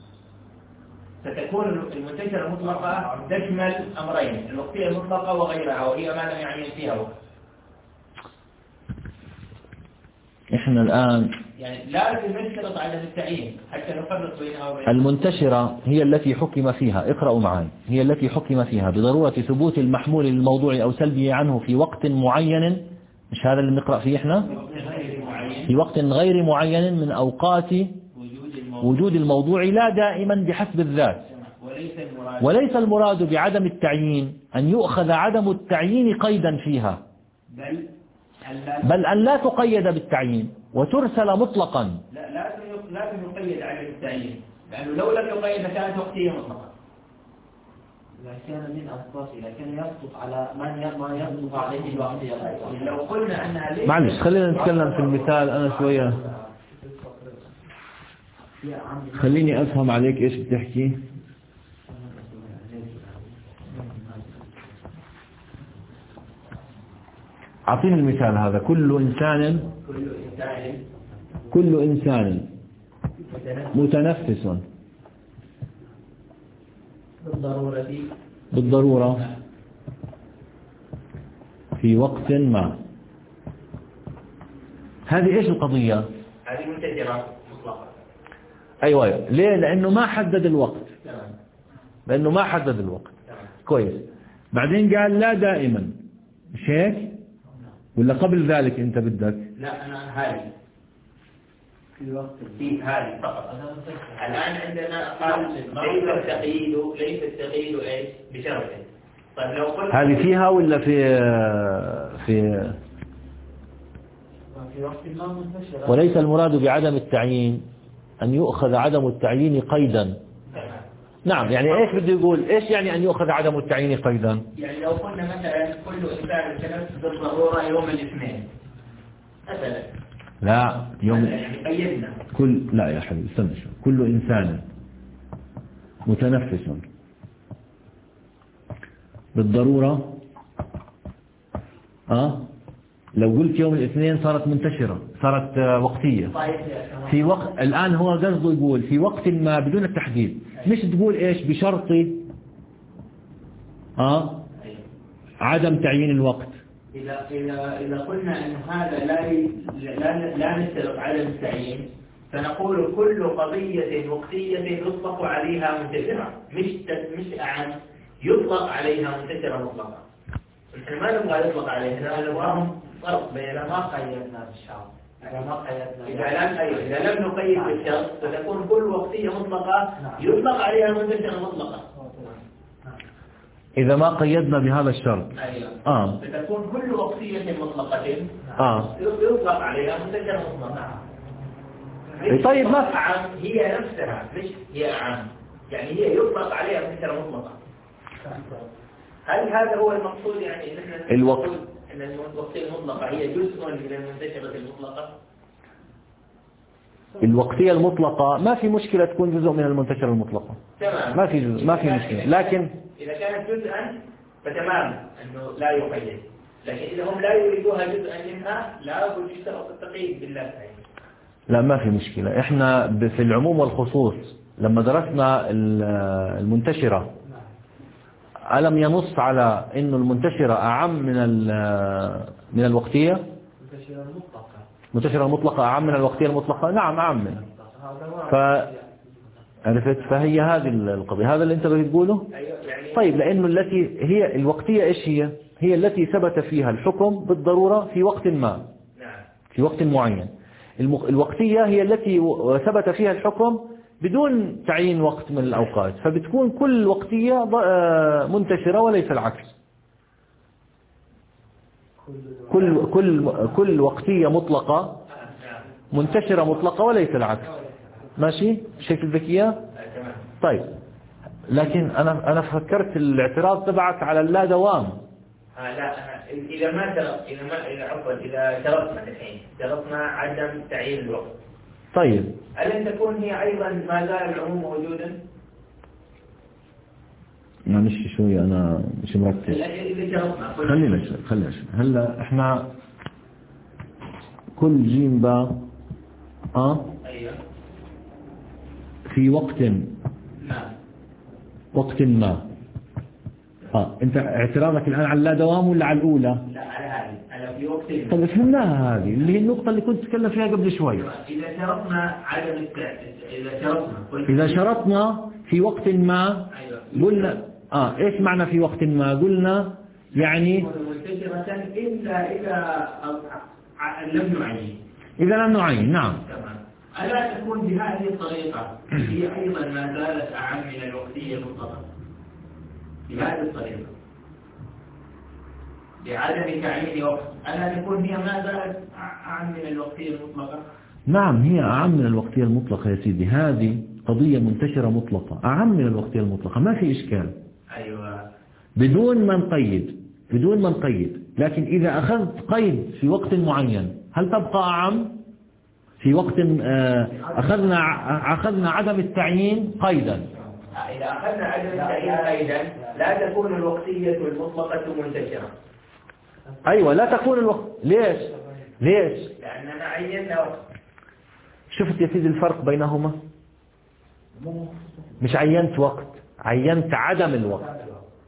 ستكون المنتشرة المطلقة تشمل أمرين، الوقتية المطلقة وغيرها، وهي ما لم يعين فيها وقت. إحنا الآن يعني لازم نشترط عدم التعيين حتى نفرق بينها وبين المنتشرة هي التي حكم فيها. اقرأوا معي. هي التي حكم فيها بضرورة ثبوت المحمول الموضوعي أو سلبه عنه في وقت معين. مش هذا اللي بنقرأ فيه إحنا؟ في وقت غير معين من أوقات وجود الموضوع لا دائما بحسب الذات. وليس المراد بعدم التعيين أن يؤخذ عدم التعيين قيدا فيها، بل بل أن لا تقيد بالتعيين وترسل مطلقا. لا لازم لازم يقيد على التعيين، لأنه لو لم يقيد كانت وقتية مطلقة. إذا كان من أساس إذا كان يصدق على من ما يصدق عليه الوقتية. لو قلنا أنها ليست. معلش خلينا نتكلم في المثال. أنا شوية خليني أفهم عليك إيش بتحكي. أعطيني المثال هذا. كل إنسان كل إنسان كل إنسان متنفس بالضرورة بالضرورة في وقت ما. هذه إيش القضية؟ هذه منتشرة مطلقة. أيوة. ليه؟ لأنه ما حدد الوقت. تمام. لأنه ما حدد الوقت. تمام. كويس. بعدين قال لا دائما، مش هيك؟ ولا قبل ذلك أنت بدك؟ لا أنا هذه في وقت في هذه فقط. الآن عندنا قال ليس التقييد ليس التقييد إيش بشرط. طيب لو قلت هذه فيها ولا في في في وقت ما منتشرة. وليس المراد بعدم التعيين أن يؤخذ عدم التعيين قيدا. نعم. يعني إيش بده يقول؟ إيش يعني أن يؤخذ عدم التعيين قيدا؟ يعني لو قلنا مثلا كل إنسان يتنفس بالضرورة يوم الاثنين مثلا. لا يوم يعني قيدنا. كل لا يا حبيبي استنى شوي. كل إنسان متنفس بالضرورة آه لو قلت يوم الاثنين صارت منتشرة، صارت وقتية في وقت. الآن هو قصده يقول في وقت ما بدون التحديد، مش تقول إيش بشرط آه عدم تعيين الوقت. إذا إذا إذا قلنا أن هذا لا لا لا نشترط عدم التعيين، فنقول كل قضية وقتية يطلق عليها منتشرة، مش مش أعم يطلق عليها منتشرة مطلقة. نحن ما نبغى يطلق عليها، نبغاهم فرق بين ما قيدنا بالشرط. إذا ما قيدنا إذا لم أيوة إذا لم نقيد بالشرط فتكون كل وقتية مطلقة يطلق عليها منتشرة مطلقة. إذا ما قيدنا بهذا الشرط أيوة. آه فتكون كل وقتية مطلقة آه يطلق عليها منتشرة مطلقة. طيب ما أعم هي نفسها مش هي أعم، يعني هي يطلق عليها منتشرة مطلقة. هل هذا هو المقصود، يعني إن احنا الوقت أن الوقتية المطلقة هي جزء من المنتشرة المطلقة؟ الوقتية المطلقة ما في مشكلة تكون جزء من المنتشرة المطلقة، تمام. ما في جزء ما في مشكلة، لكن إذا كانت جزءا فتمام أنه لا يقيد، لكن إذا هم لا يريدوها جزءا منها لا بد يشترط التقييد بالله تعالى. لا ما في مشكلة. احنا في العموم والخصوص لما درسنا المنتشرة ألم ينص على إنه المنتشرة أعم من من الوقتية؟ منتشرة المطلقة. منتشرة المطلقة أعم من الوقتية المطلقة؟ نعم أعم منها. ف عرفت؟ فهي هذه القضية، هذا اللي أنت بتقوله. طيب لأنه التي هي الوقتية إيش هي؟ هي التي ثبت فيها الحكم بالضرورة في وقت ما، في وقت معين. الوقتية هي التي ثبت فيها الحكم بدون تعيين وقت من الأوقات، فبتكون كل وقتية منتشرة وليس العكس. كل كل كل وقتية مطلقة منتشرة مطلقة وليس العكس. ماشي بشكل ذكية. طيب لكن أنا أنا فكرت الاعتراض تبعك على اللا دوام. آه لا إذا ما شرط إذا ما إذا عفوا إذا شرطنا الحين شرطنا عدم تعيين الوقت. طيب ألن تكون هي أيضا ما زال العموم موجودا؟ معلش شوي أنا مش مركز. إذا شرطنا خلينا شوي خلينا شوي. هلا إحنا كل جيم با آه أيوة في وقت نعم وقت ما. آه أنت اعتراضك الآن على لا دوام ولا على الأولى؟ لا على هذه أنا في وقت. طب فهمناها، هذه اللي هي النقطة اللي كنت تتكلم فيها قبل شوي. إذا شرطنا عدم التعيين إذا شرطنا إذا شرطنا في وقت ما قلنا آه إيش معنى في وقت ما؟ قلنا يعني منتشرة إلا إذا لم نعين. إذا لم نعين. نعم. تمام. ألا تكون بهذه الطريقة هي أيضا ما زالت أعم من الوقتية المطلقة بهذه الطريقة بعدم تعيين وقت، ألا تكون هي ما زالت أعم من الوقتية المطلقة؟ نعم هي أعم من الوقتية المطلقة يا سيدي. هذه قضية منتشرة مطلقة أعم من الوقتية المطلقة، ما في إشكال. أيوة بدون ما نقيد بدون ما نقيد لكن إذا أخذت قيد في وقت معين هل تبقى أعم؟ في وقت أخذنا أخذنا عدم التعيين قيدا. إذا أخذنا عدم التعيين قيدا لا تكون الوقتية المطلقة منتشرة. أيوة لا تكون الوقت. ليش؟ ليش؟ لأننا عيننا وقت. شفت يا سيدي الفرق بينهما؟ مش عينت وقت، عينت عدم الوقت.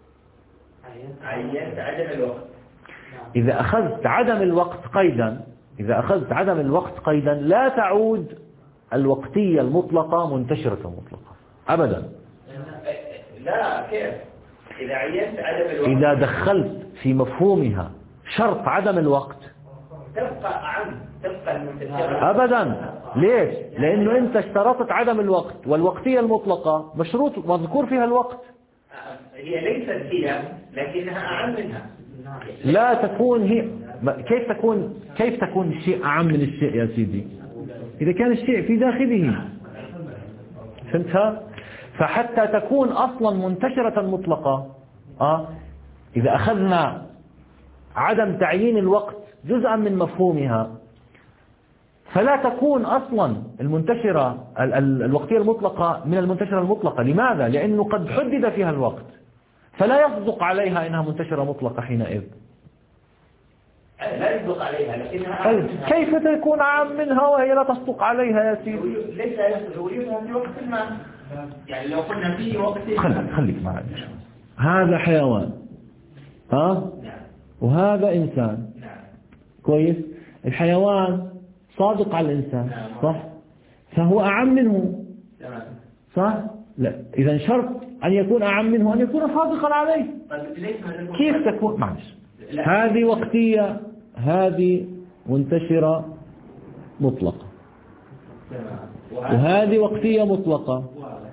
عينت عدم الوقت. إذا أخذت عدم الوقت قيدا إذا أخذت عدم الوقت قيدا لا تعود الوقتية المطلقة منتشرة مطلقة أبدا. لا كيف؟ إذا عينت عدم الوقت إذا دخلت في مفهومها شرط عدم الوقت تبقى أعم تبقى المنتشرة أبدا. ليش؟ لأنه أنت اشترطت عدم الوقت، والوقتية المطلقة مشروط مذكور فيها الوقت. هي ليست هي لكنها أعم منها. لا تكون هي. كيف تكون كيف تكون الشيء أعم من الشيء يا سيدي؟ إذا كان الشيء في داخله. فهمتها؟ فحتى تكون أصلا منتشرة مطلقة آه إذا أخذنا عدم تعيين الوقت جزءا من مفهومها فلا تكون أصلا المنتشرة الوقتية المطلقة من المنتشرة المطلقة. لماذا؟ لأنه قد حدد فيها الوقت فلا يصدق عليها إنها منتشرة مطلقة حينئذ. لا يصدق عليها لكنها طيب كيف تكون أعم منها وهي لا تصدق عليها يا سيدي؟ ليس وجودها في وقت ما، يعني لو قلنا في وقت خليك خليك معي. هذا حيوان ها نعم. وهذا إنسان نعم. كويس. الحيوان صادق على الإنسان نعم. صح، فهو أعم منه تمام. صح. لا إذا شرط أن يكون أعم منه أن يكون صادقا عليه. طيب ليش ما تكون كيف تكون؟ معلش، لا. هذه وقتية، هذه منتشرة مطلقة، تمام. وهذه وقتية مطلقة.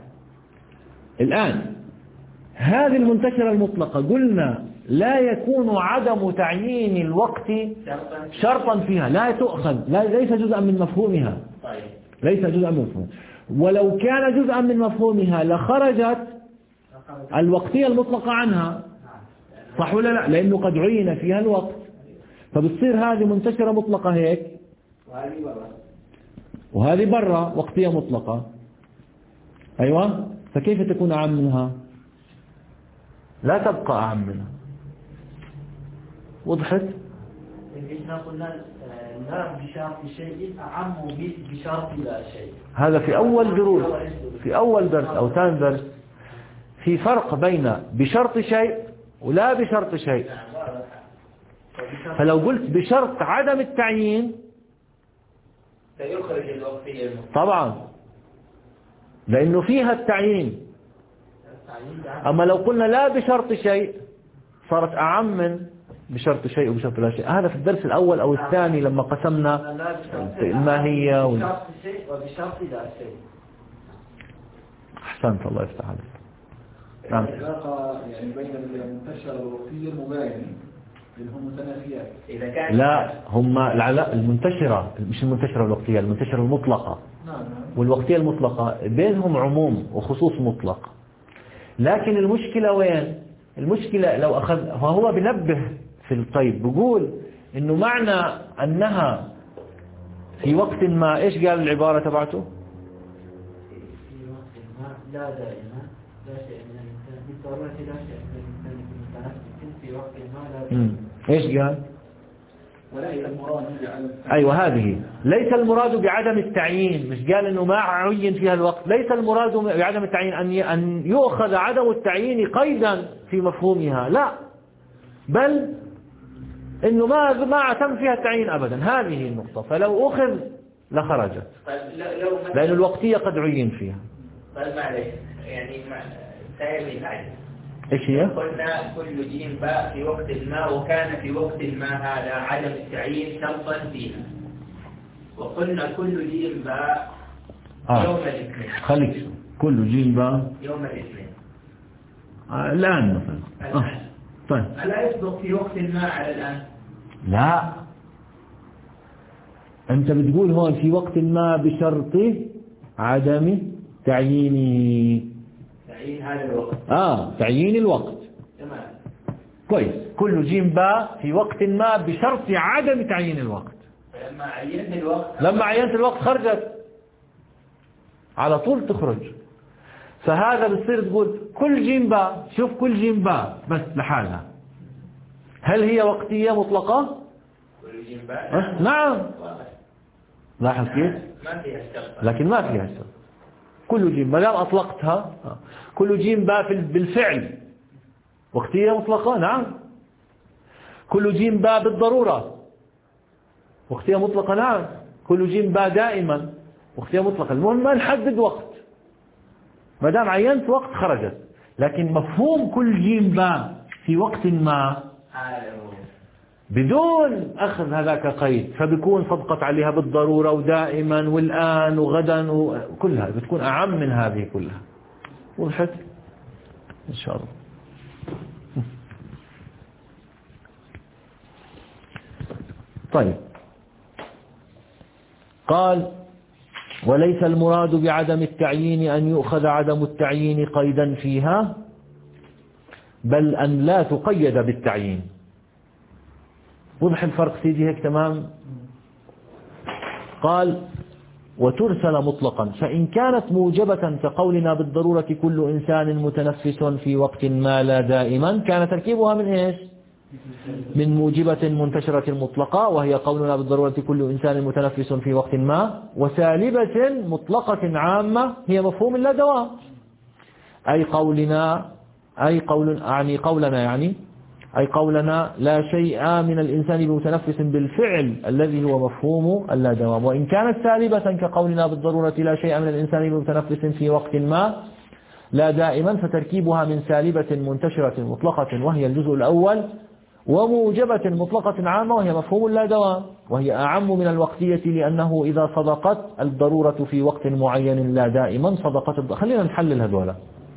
الآن هذه المنتشرة المطلقة قلنا لا يكون عدم تعيين الوقت شرطا شرطا فيها، لا تؤخذ، لا ليس جزءا من مفهومها. طيب. ليس جزءا من مفهومها، ولو كان جزءا من مفهومها لخرجت الوقتية المطلقة عنها، صح ولا لا؟ لأنه قد عين فيها الوقت، فبتصير هذه منتشرة مطلقة هيك، وهذه برا وهذه برا وقتية مطلقة. أيوة، فكيف تكون أعم منها؟ لا تبقى أعم منها. وضحت؟ إحنا قلنا لا بشرط شيء أعم بشرط لا شيء. هذا في أول دروس، في أول درس أو ثاني درس، في فرق بين بشرط شيء ولا بشرط شيء. فلو قلت بشرط عدم التعيين سيخرج الوقتية طبعا لأنه فيها التعيين. أما لو قلنا لا بشرط شيء صارت أعم من بشرط شيء وبشرط لا شيء. هذا في الدرس الأول أو الثاني لما قسمنا الماهية وال... بشرط شيء وبشرط لا شيء. أحسنت، الله يفتح عليك. نعم. العلاقة يعني بين المنتشرة والوقتية المباينة لأنهم متنافيات. إذا كان لا، هم العلاقة المنتشرة، مش المنتشرة والوقتية، المنتشرة المطلقة نعم. والوقتية المطلقة بينهم عموم وخصوص مطلق. لكن المشكلة وين؟ المشكلة لو أخذ، فهو بنبه في القيد بيقول إنه معنى أنها في وقت ما، إيش قال العبارة تبعته؟ في وقت ما لا دائما لا شيء من الإنسان بالضرورة لا شيء من الإنسان يكون متنفس في وقت ما لا دائما. إيش قال؟ وليس المراد بعدم أيوة، هذه ليس المراد بعدم التعيين، مش قال إنه ما عين فيها الوقت. ليس المراد بعدم التعيين أن أن يؤخذ عدم التعيين قيدا في مفهومها، لا، بل إنه ما ما تم فيها التعيين أبدا. هذه النقطة، فلو أخذ لخرجت، لأن الوقتية قد عين فيها. طيب معلش، يعني سائل العجل. إيش هي؟ قلنا كل جيم باء في وقت ما، وكان في وقت ما هذا عدم التعيين شرطا فيها، وقلنا كل جيم باء آه. يوم الاثنين. خليك كل جيم باء يوم الاثنين آه. الآن مثلا الآن. آه. طيب، ألا يصدق في وقت ما على الآن؟ لا، أنت بتقول هون في وقت ما بشرط عدم تعيينه. تعيين هذا الوقت. آه تعيين الوقت. تمام. كويس. كل جيم باء في وقت ما بشرط عدم تعيين الوقت. فلما عينت الوقت لما عينت الوقت خرجت على طول تخرج. فهذا بتصير تقول كل جيم باء، شوف كل جيم باء بس لحالها، هل هي وقتية مطلقة؟ كل جيم باء أه؟ نعم. لاحظ كيف؟ ما فيها الشرط. لكن ما فيها الشرط. كل جيم ما دام أطلقتها، كل جيم باء بالفعل وقتية مطلقة. نعم. كل جيم باء بالضرورة وقتية مطلقة. نعم. كل جيم باء دائما وقتية مطلقة. المهم ما نحدد وقت، ما دام عينت وقت خرجت. لكن مفهوم كل جيم باء في وقت ما بدون أخذ هذاك قيد، فبيكون صدقت عليها بالضرورة ودائما والآن وغدا وكلها بتكون أعم من هذه كلها. وضحت إن شاء الله. طيب، قال وليس المراد بعدم التعيين أن يؤخذ عدم التعيين قيدا فيها، بل أن لا تقيد بالتعيين. وضح الفرق سيدي هيك تمام؟ قال وترسل مطلقا، فإن كانت موجبة كقولنا بالضرورة كل إنسان متنفس في وقت ما لا دائما، كان تركيبها من إيش؟ من موجبة منتشرة مطلقة وهي قولنا بالضرورة كل إنسان متنفس في وقت ما، وسالبة مطلقة عامة هي مفهوم لا دوام. أي قولنا أي قول يعني قولنا يعني أي قولنا لا شيء من الإنسان بمتنفس بالفعل الذي هو مفهوم اللا دوام، وإن كانت سالبة كقولنا بالضرورة لا شيء من الإنسان بمتنفس في وقت ما لا دائما، فتركيبها من سالبة منتشرة مطلقة وهي الجزء الأول، وموجبة مطلقة عامة وهي مفهوم لا دوام، وهي أعم من الوقتية لأنه إذا صدقت الضرورة في وقت معين لا دائما صدقت الض... خلينا نحلل هذولا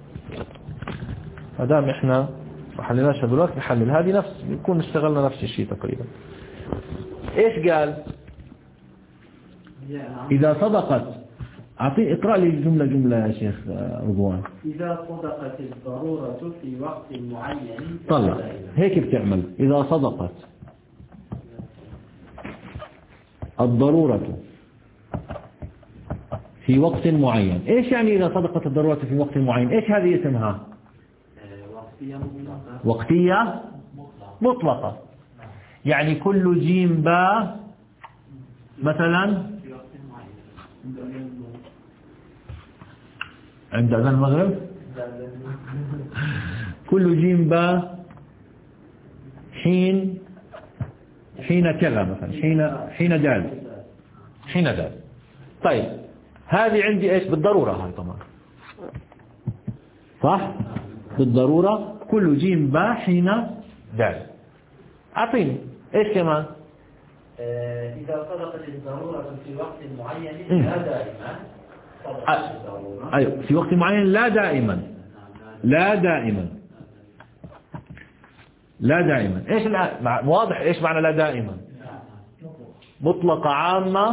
ما دام إحنا ما حللناش هذولا نحلل هذه نفس يكون اشتغلنا نفس الشيء تقريبا. إيش قال؟ إذا صدقت أعطي اقرأ لي الجملة جملة يا شيخ رضوان. إذا صدقت الضرورة في وقت معين طلع هيك بتعمل. إذا صدقت الضرورة في وقت معين. إيش يعني إذا صدقت الضرورة في وقت معين؟ إيش هذه اسمها؟ وقتية مطلقة. وقتية مطلقة. يعني كل جيم با مثلا في وقت معين عند أذان المغرب كل جيم با حين حين كذا مثلا حين حين دال حين دال. طيب هذه عندي ايش بالضرورة هاي طبعا صح بالضرورة كل جيم با حين دال. أعطيني ايش كمان؟ إذا صدقت الضرورة في وقت معين لا دائما. أيوة في وقت معين لا دائما لا دائما لا دائما. ايش الآن واضح ايش معنى لا دائما؟ مطلقة عامة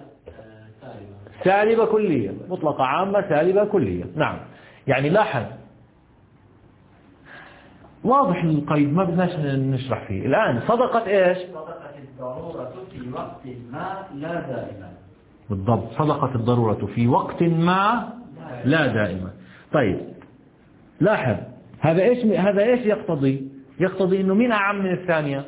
سالبة كلية. مطلقة عامة سالبة كلية. نعم يعني لاحظ واضح القيد ما بدناش نشرح فيه الآن. صدقت ايش؟ صدقت الضرورة في وقت ما لا دائما. بالضبط صدقت الضرورة في وقت ما لا دائما. طيب لاحظ هذا ايش هذا ايش يقتضي؟ يقتضي انه مين اعم من الثانية؟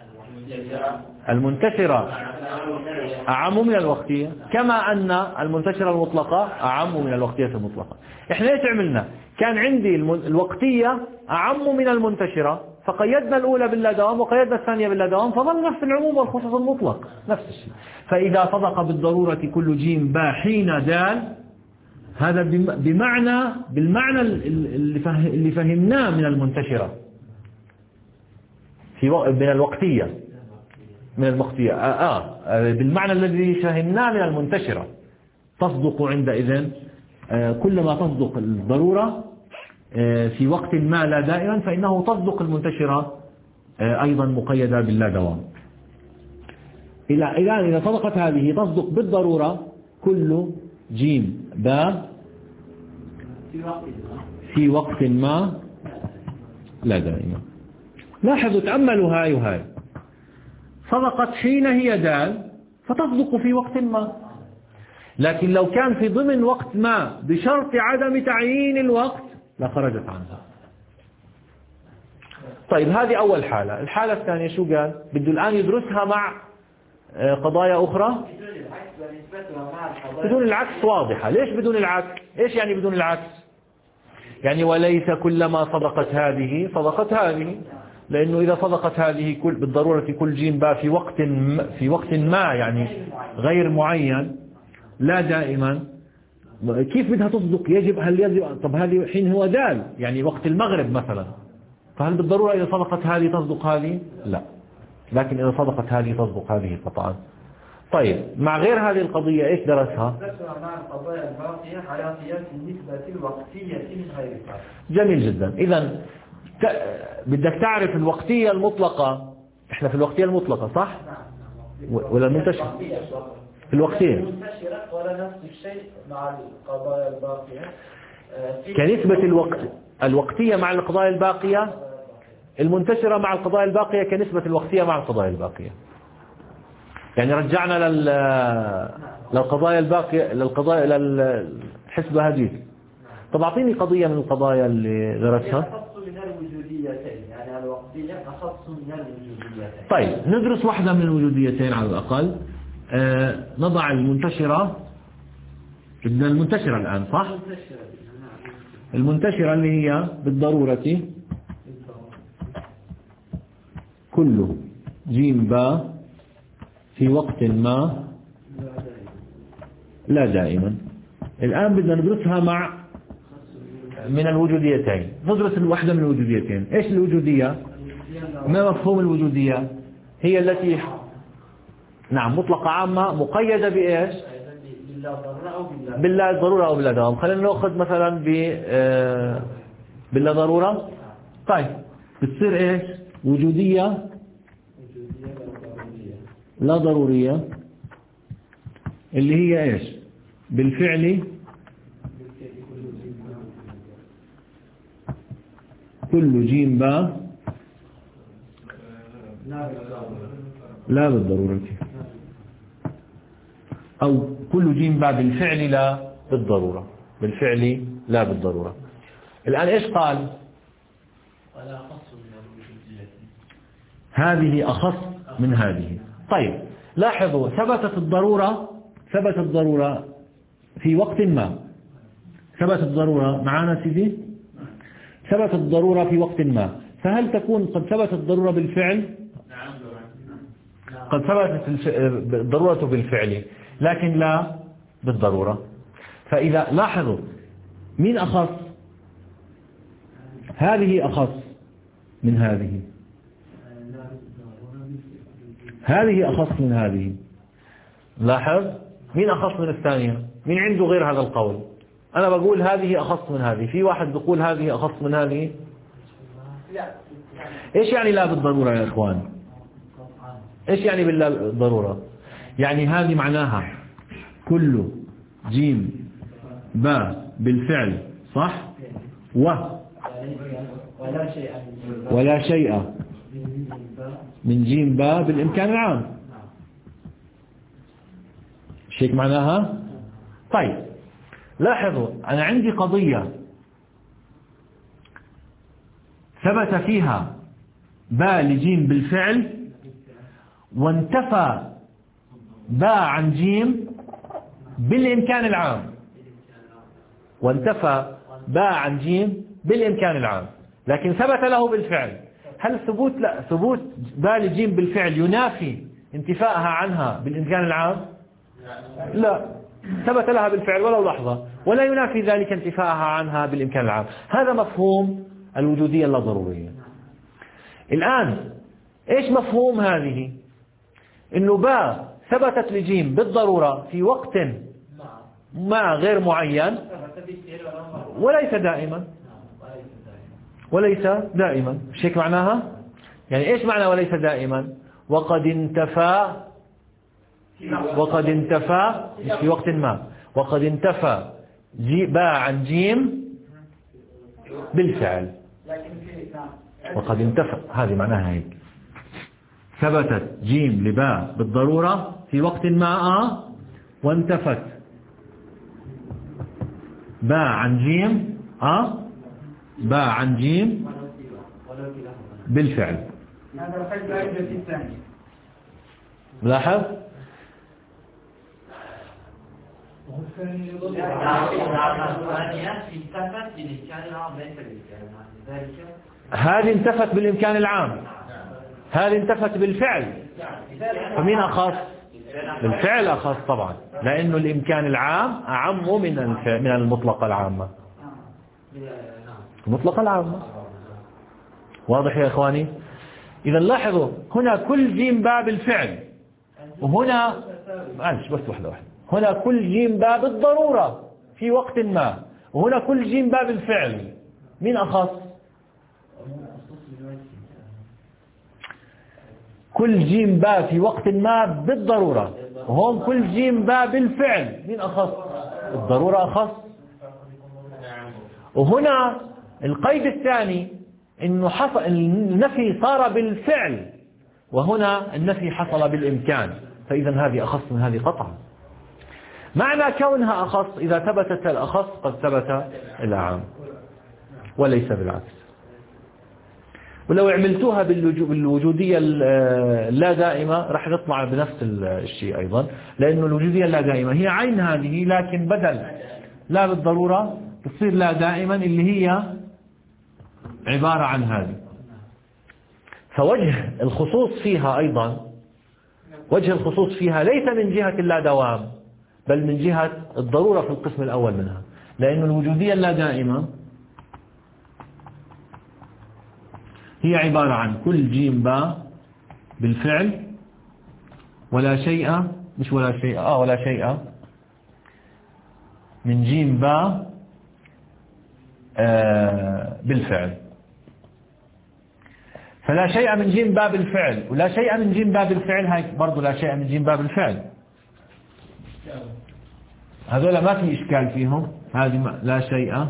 المنتشرة اعم من الوقتية، كما ان المنتشرة المطلقة اعم من الوقتية المطلقة. احنا ايش عملنا؟ كان عندي الوقتية اعم من المنتشرة فقيدنا الأولى باللا دوام وقيدنا الثانية باللا دوام فظل نفس العموم والخصوص المطلق نفس الشيء. فإذا صدق بالضرورة كل جيم با حين دال هذا بمعنى بالمعنى اللي فهمناه من المنتشرة في من الوقتية من الوقتية آه, آه بالمعنى الذي فهمناه من المنتشرة. تصدق عندئذ آه كلما تصدق الضرورة في وقت ما لا دائما فإنه تصدق المنتشرة أيضا مقيدة باللا دوام. إلى إذا صدقت هذه تصدق بالضرورة كل جيم با في وقت ما لا دائما. لاحظوا تأملوا هاي وهاي. صدقت حين هي دال فتصدق في وقت ما، لكن لو كان في ضمن وقت ما بشرط عدم تعيين الوقت لخرجت عنها. طيب هذه أول حالة. الحالة الثانية شو قال؟ بده الآن يدرسها مع قضايا أخرى بدون العكس. واضحة. ليش بدون العكس؟ إيش يعني بدون العكس؟ يعني وليس كلما صدقت هذه صدقت هذه، لأنه إذا صدقت هذه كل بالضرورة كل جيم با في وقت في وقت ما يعني غير معين لا دائما كيف بدها تصدق؟ يجب هل يجب طب هذه حين هو دال يعني وقت المغرب مثلا، فهل بالضرورة إذا صدقت هذه تصدق هذه؟ لا، لكن إذا صدقت هذه تصدق هذه قطعا. طيب مع غير هذه القضية إيش درسها؟ مع القضايا الباقية على قياس النسبة الوقتية من غيرها. جميل جدا. إذا ت... بدك تعرف الوقتية المطلقة. إحنا في الوقتية المطلقة صح؟ ولا المنتشرة؟ في الوقتية المنتشرة ولا نفس الشيء مع القضايا الباقية كنسبة الوقت الوقتية مع القضايا الباقية، المنتشرة مع القضايا الباقية كنسبة الوقتية مع القضايا الباقية. يعني رجعنا لل للقضايا الباقية للقضايا للحسبة هذه. طب أعطيني قضية من القضايا اللي درستها. من الوجوديتين يعني الوقتية الأصلية أخص من الوجوديتين. طيب ندرس واحدة من الوجوديتين على الأقل. آه نضع المنتشرة، بدنا المنتشرة الآن صح؟ المنتشرة اللي هي بالضرورة كل جيم با في وقت ما لا دائما. الآن بدنا ندرسها مع من الوجوديتين. ندرس الوحدة من الوجوديتين. إيش الوجودية؟ ما مفهوم الوجودية؟ هي التي نعم مطلقة عامة مقيدة بإيش؟ باللا ضرورة أو باللا دوام. خلينا نأخذ مثلا ب باللا ضرورة. طيب بتصير إيش؟ وجودية لا ضرورية اللي هي إيش؟ بالفعل كل جيم با لا بالضرورة، أو كل جيم با بالفعل لا بالضرورة. بالفعل لا بالضرورة. الآن إيش قال؟ هذه أخص من هذه. طيب لاحظوا ثبتت الضرورة، ثبتت الضرورة في وقت ما. ثبتت الضرورة معانا سيدي؟ ثبتت الضرورة في وقت ما، فهل تكون قد ثبتت الضرورة بالفعل؟ قد ثبتت الضرورة بالفعل لكن لا بالضرورة. فإذا لاحظوا مين أخص؟ هذه أخص من هذه، هذه أخص من هذه. لاحظ مين أخص من الثانية؟ مين عنده غير هذا القول؟ أنا بقول هذه أخص من هذه، في واحد بيقول هذه أخص من هذه. إيش يعني لا بالضرورة يا إخوان؟ إيش يعني باللا بالضرورة؟ يعني هذه معناها كل جيم با بالفعل صح؟ و ولا شيء من جيم با بالإمكان العام. شيء معناها. طيب لاحظوا أنا عندي قضية ثبت فيها با لجيم بالفعل وانتفى با عن جيم بالإمكان العام، وانتفى با عن جيم بالإمكان العام، لكن ثبت له بالفعل. هل ثبوت لا ثبوت با لجيم بالفعل ينافي انتفاءها عنها بالإمكان العام؟ لا، ثبت لها بالفعل ولو لحظة، ولا ينافي ذلك انتفاءها عنها بالإمكان العام. هذا مفهوم الوجودية اللادضرورية. الآن إيش مفهوم هذه؟ إنه با ثبتت لجيم بالضرورة في وقت ما غير معين وليس دائما، وليس دائما. مش هيك معناها؟ يعني إيش معنى وليس دائما؟ وقد انتفى، وقد انتفى مش في وقت ما، وقد انتفى جي با عن جيم بالفعل. وقد انتفى هذه معناها هيك، ثبتت جيم لباء بالضرورة في وقت ما آه وانتفت باء عن جيم آه باء عن جيم بالفعل. هذا القيد لا يوجد في الثاني. لاحظ هذه انتفت بالإمكان العام، هذه انتفت بالفعل، فمين أخص؟ بالفعل أخص طبعا، لأنه الإمكان العام أعم من من المطلقة العامة. المطلقة العامة واضح يا إخواني؟ إذا لاحظوا هنا كل جيم باء بالفعل، وهنا معلش بس واحدة واحدة، هنا كل جيم باء بالضرورة في وقت ما، وهنا كل جيم باء بالفعل. مين أخص؟ كل جيم باء في وقت ما بالضرورة، وهون كل جيم باء بالفعل. مين أخص؟ الضرورة أخص. وهنا القيد الثاني إنه حصل النفي صار بالفعل، وهنا النفي حصل بالإمكان، فإذا هذه أخص من هذه قطعا. معنى كونها أخص إذا ثبتت الأخص قد ثبت الأعم وليس بالعكس. ولو عملتوها بالوجودية اللا دائمة راح تطلع بنفس الشيء أيضا، لأنه الوجودية اللا دائمة هي عين هذه، لكن بدل لا بالضرورة تصير لا دائما اللي هي عبارة عن هذه. فوجه الخصوص فيها أيضا، وجه الخصوص فيها ليس من جهة اللا دوام، بل من جهة الضرورة في القسم الأول منها، لأن الوجودية اللا دائمة هي عبارة عن كل جيم باء بالفعل ولا شيء، مش ولا شيء آه ولا شيء من جيم باء آه بالفعل. فلا شيء من جيم باء بالفعل ولا شيء من جيم باء بالفعل، هاي برضو لا شيء من جيم باء بالفعل، هذولا ما في إشكال فيهم. هذه لا شيء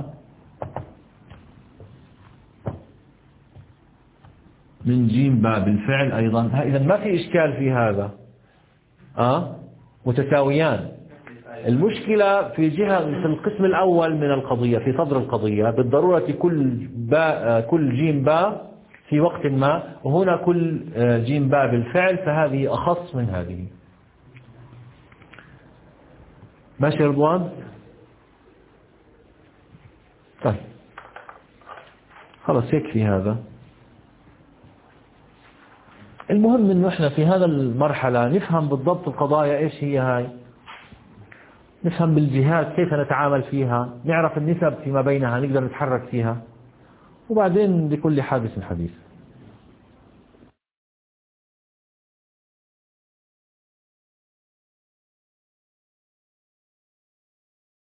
من جيم باء بالفعل أيضا، إذا ما في إشكال في هذا، آه متساويان. المشكلة في جهة في القسم الأول من القضية، في صدر القضية بالضرورة كل باء كل جيم باء في وقت ما، وهنا كل جيم باء بالفعل، فهذه أخص من هذه. ماشي رضوان؟ طيب خلاص يكفي هذا. المهم انه احنا في هذا المرحلة نفهم بالضبط القضايا ايش هي هاي، نفهم بالجهات كيف نتعامل فيها، نعرف النسب فيما بينها نقدر نتحرك فيها، وبعدين لكل حادث حديث.